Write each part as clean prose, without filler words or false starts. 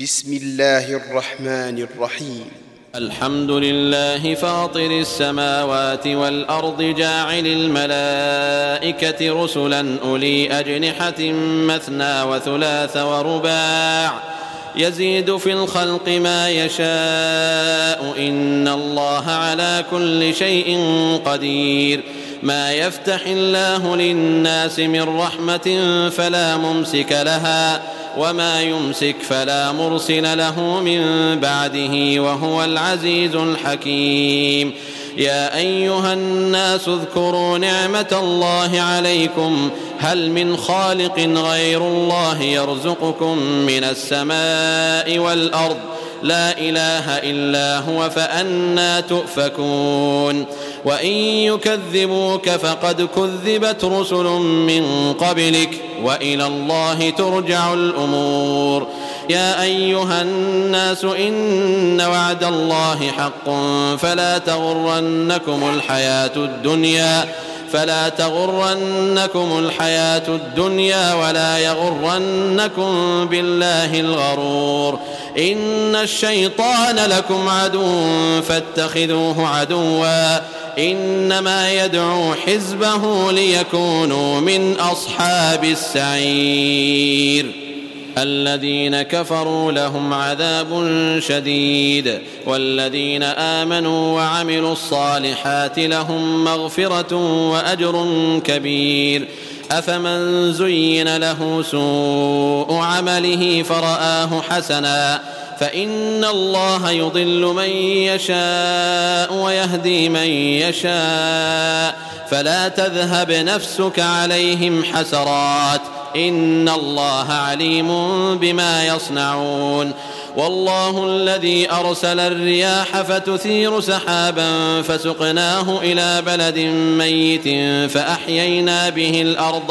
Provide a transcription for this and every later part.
بسم الله الرحمن الرحيم. الحمد لله فاطر السماوات والأرض جاعل الملائكة رسلا أولي أجنحة مثنى وثلاث ورباع يزيد في الخلق ما يشاء إن الله على كل شيء قدير. ما يفتح الله للناس من رحمة فلا ممسك لها وما يمسك فلا مرسل له من بعده وهو العزيز الحكيم. يا أيها الناس اذكروا نعمة الله عليكم هل من خالق غير الله يرزقكم من السماء والأرض لا إله إلا هو فأنى تؤفكون. وإن يكذبوك فقد كذبت رسل من قبلك وإلى الله ترجع الأمور. يا أيها الناس إن وعد الله حق فلا تغرنكم الحياة الدنيا ولا يغرنكم بالله الغرور. إن الشيطان لكم عدو فاتخذوه عدوا إنما يدعو حزبه ليكونوا من أصحاب السعير. الذين كفروا لهم عذاب شديد والذين آمنوا وعملوا الصالحات لهم مغفرة وأجر كبير. أفمن زين له سوء عمله فرآه حسنا فإن الله يضل من يشاء ويهدي من يشاء فلا تذهب نفسك عليهم حسرات إن الله عليم بما يصنعون. والله الذي أرسل الرياح فتثير سحابا فسقناه إلى بلد ميت فأحيينا به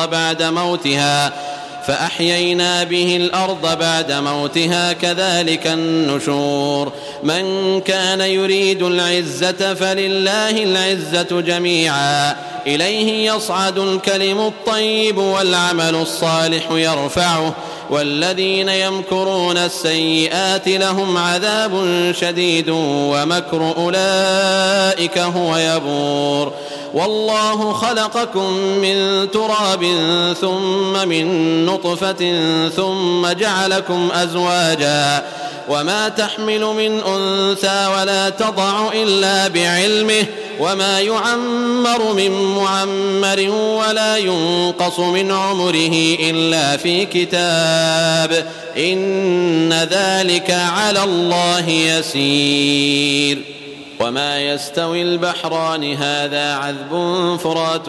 الأرض بعد موتها كذلك النشور. من كان يريد العزة فلله العزة جميعا إليه يصعد الكلم الطيب والعمل الصالح يرفعه والذين يمكرون السيئات لهم عذاب شديد ومكر أولئك هو يبور. والله خلقكم من تراب ثم من نطفة ثم جعلكم أزواجا وما تحمل من أنثى ولا تضع إلا بعلمه وما يعمر من معمر ولا ينقص من عمره إلا في كتاب إن ذلك على الله يسير. وما يستوي البحران هذا عذب فرات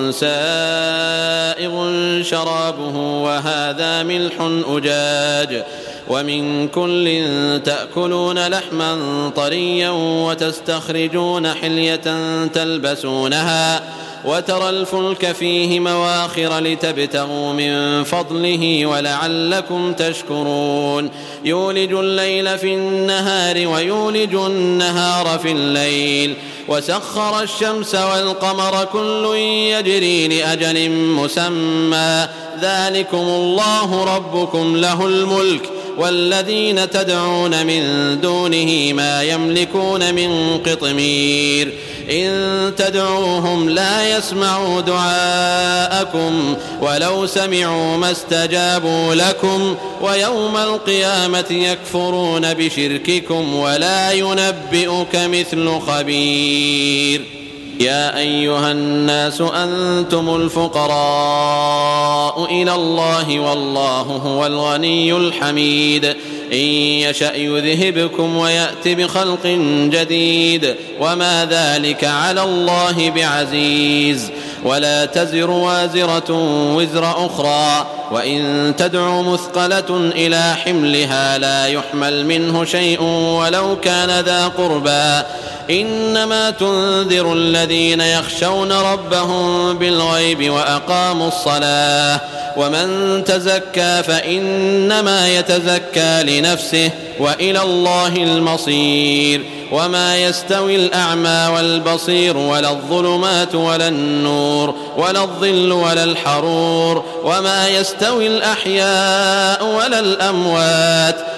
سائغ شرابه وهذا ملح أجاج ومن كل تأكلون لحما طريا وتستخرجون حلية تلبسونها وترى الفلك فيه مواخر لتبتغوا من فضله ولعلكم تشكرون. يولج الليل في النهار ويولج النهار في الليل وسخر الشمس والقمر كل يجري لأجل مسمى ذلكم الله ربكم له الملك والذين تدعون من دونه ما يملكون من قطمير. إن تدعوهم لا يسمعوا دعاءكم ولو سمعوا ما استجابوا لكم ويوم القيامة يكفرون بشرككم ولا ينبئك مثل خبير. يا أيها الناس أنتم الفقراء إلى الله والله هو الغني الحميد. إن يشأ يذهبكم ويأت بخلق جديد وما ذلك على الله بعزيز. ولا تزر وازرة وزر أخرى وإن تدع مثقلة إلى حملها لا يحمل منه شيء ولو كان ذا قربى إنما تنذر الذين يخشون ربهم بالغيب وأقاموا الصلاة ومن تزكى فإنما يتزكى لنفسه وإلى الله المصير. وما يستوي الأعمى والبصير ولا الظلمات ولا النور ولا الظل ولا الحرور وما يستوي الأحياء ولا الأموات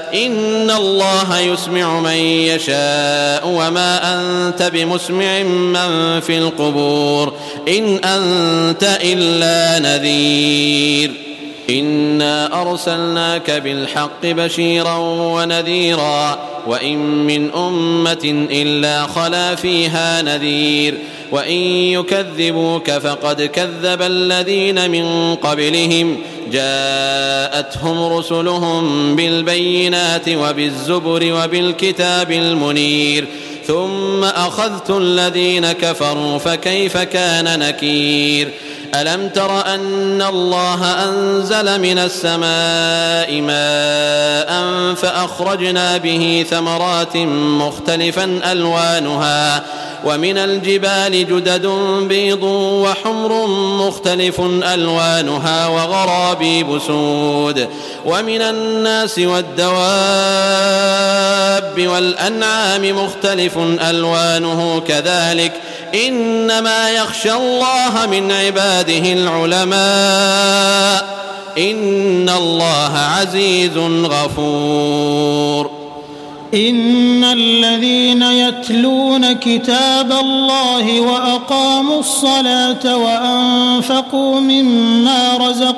إن الله يسمع من يشاء وما أنت بمسمع من في القبور إن أنت إلا نذير إنا أرسلناك بالحق بشيرا ونذيرا وإن من أمة إلا خلا فيها نذير وإن يكذبوك فقد كذب الذين من قبلهم جاءتهم رسلهم بالبينات وبالزبر وبالكتاب المنير ثم أخذت الذين كفروا فكيف كان نكير ألم تر أن الله أنزل من السماء ماء فأخرجنا به ثمرات مختلفا ألوانها ومن الجبال جدد بيض وحمر مختلف ألوانها وغرابيب سود ومن الناس والدواب والأنعام مختلف ألوانه كذلك إنما يخشى الله من عباده العلماء إن الله عزيز غفور إن الذين يتلون كتاب الله وأقاموا الصلاة وأنفقوا مما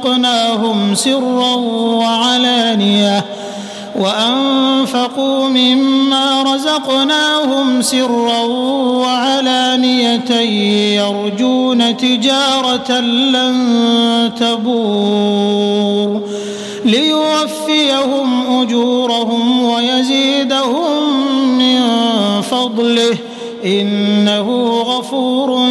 رزقناهم سرا وعلانية يرجون تجارة لن تبور ليوفيهم أجورهم ويزيدهم من فضله إنه غفور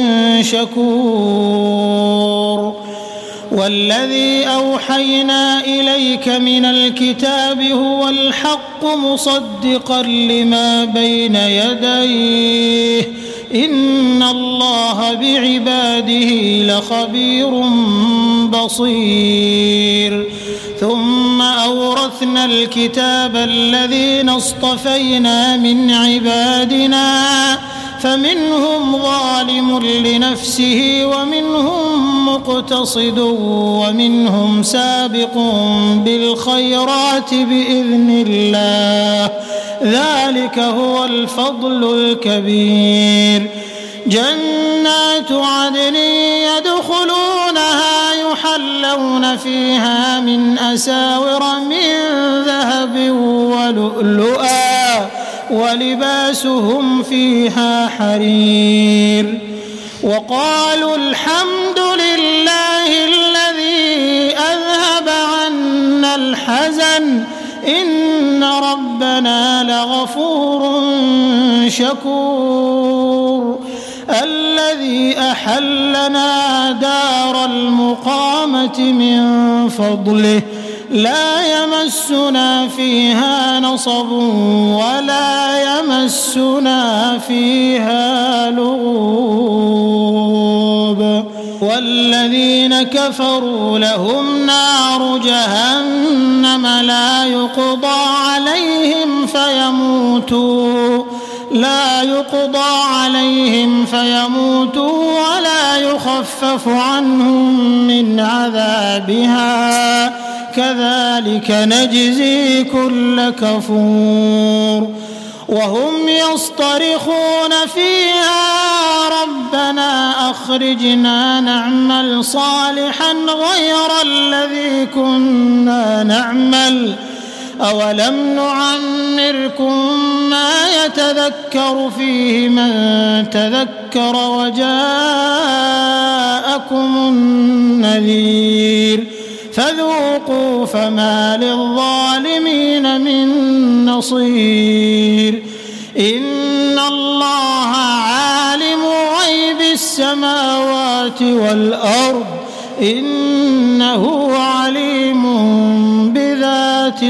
شكور والذي أوحينا إليك من الكتاب هو الحق مصدقا لما بين يديه إن الله بعباده لخبير بصير ثم أورثنا الكتاب الذين اصطفينا من عبادنا فمنهم ظالم لنفسه ومنهم مقتصد ومنهم سابق بالخيرات بإذن الله ذلك هو الفضل الكبير جنات عدن يدخلونها يحلون فيها من أساور من ذهب ولؤلؤا ولباسهم فيها حرير وقالوا الحمد لله الذي أذهب عنا الحزن إن ربنا لغفور شكور الذي أحلنا دار المقامة من فضله لا يمسنا فيها نصب ولا يمسنا فيها لغوب والذين كفروا لهم نار جهنم لا يقضى عليهم فيموتوا ولا يخفف عنهم من عذابها كذلك نجزي كل كفور وهم يصطرخون فيها ربنا أخرجنا نعمل صالحا غير الذي كنا نعمل أولم نعمركم ما يتذكر فيه من تذكر وجاءكم النذير فذوقوا فما للظالمين من نصير إن الله عالم غيب السماوات والأرض إنه عليم بذات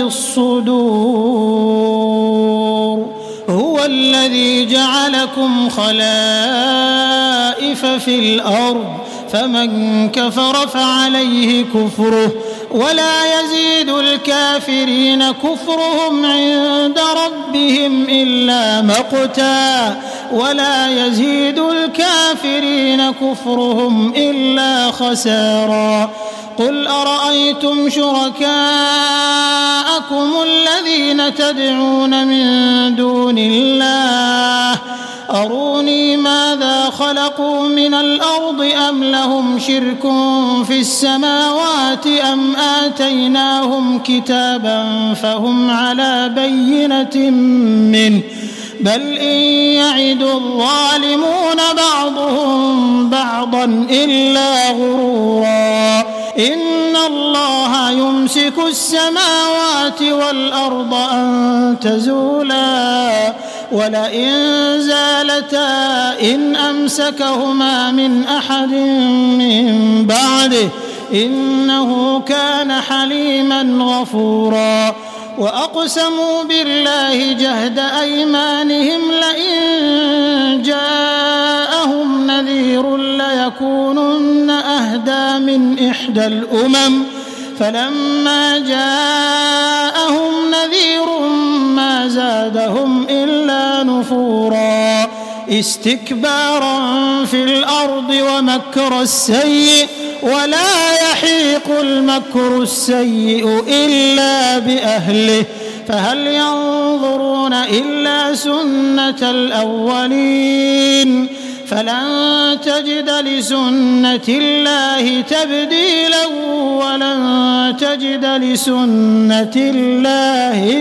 الصدور هو الذي جعلكم خلائف في الأرض فمن كفر فعليه كفره ولا يزيد الكافرين كفرهم عند ربهم إلا مقتا ولا يزيد الكافرين كفرهم إلا خسارا قل أرأيتم شركاءكم الذين تدعون من دون الله أروني ماذا خلقوا من الأرض أم لهم شرك في السماوات أم آتيناهم كتابا فهم على بينة منه بل إن يعد الظالمون بعضهم بعضا إلا غرورا إن الله يمسك السماوات والأرض أن تزولا ولئن زالتا إن أمسكهما من أحد من بعده إنه كان حليما غفورا وأقسموا بالله جهد أيمانهم لئن جاءهم نذير ليكونن أهدى من إحدى الأمم فلما جاءهم نذير ما زادهم إلا نفورا استكبارا في الأرض ومكر السيء ولا يحيق المكر السيء إلا بأهله فهل ينظرون إلا سنة الأولين فلن تجد لسنة الله تبديلا ولن تجد لسنة الله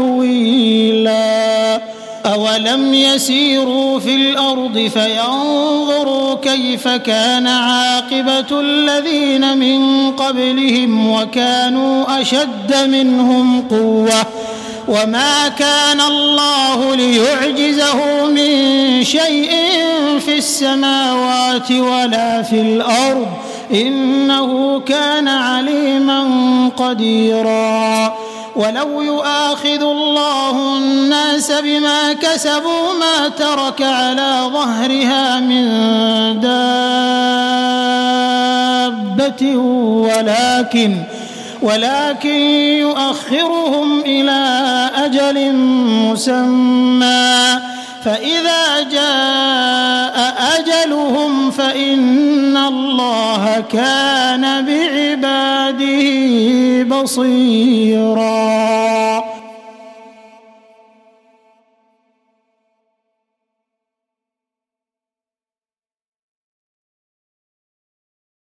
تحويلا أولم يسيروا في الأرض فينظروا كيف كان عاقبة الذين من قبلهم وكانوا أشد منهم قوة وما كان الله ليعجزه من شيء في السماوات ولا في الأرض إنه كان عليما قديرا ولو يؤاخذ الله الناس بما كسبوا ما ترك على ظهرها من دابة ولكن يؤخرهم إلى أجل مسمى فإذا جاء أجلهم فإن الله كان بعباده بصيرا